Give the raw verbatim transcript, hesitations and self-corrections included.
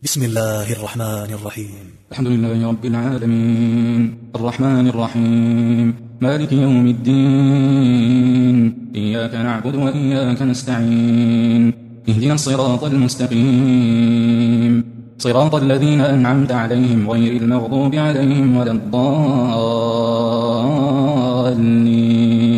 بسم الله الرحمن الرحيم. الحمد لله رب العالمين الرحمن الرحيم مالك يوم الدين إياك نعبد وإياك نستعين اهدنا الصراط المستقيم صراط الذين أنعمت عليهم غير المغضوب عليهم ولا الضالين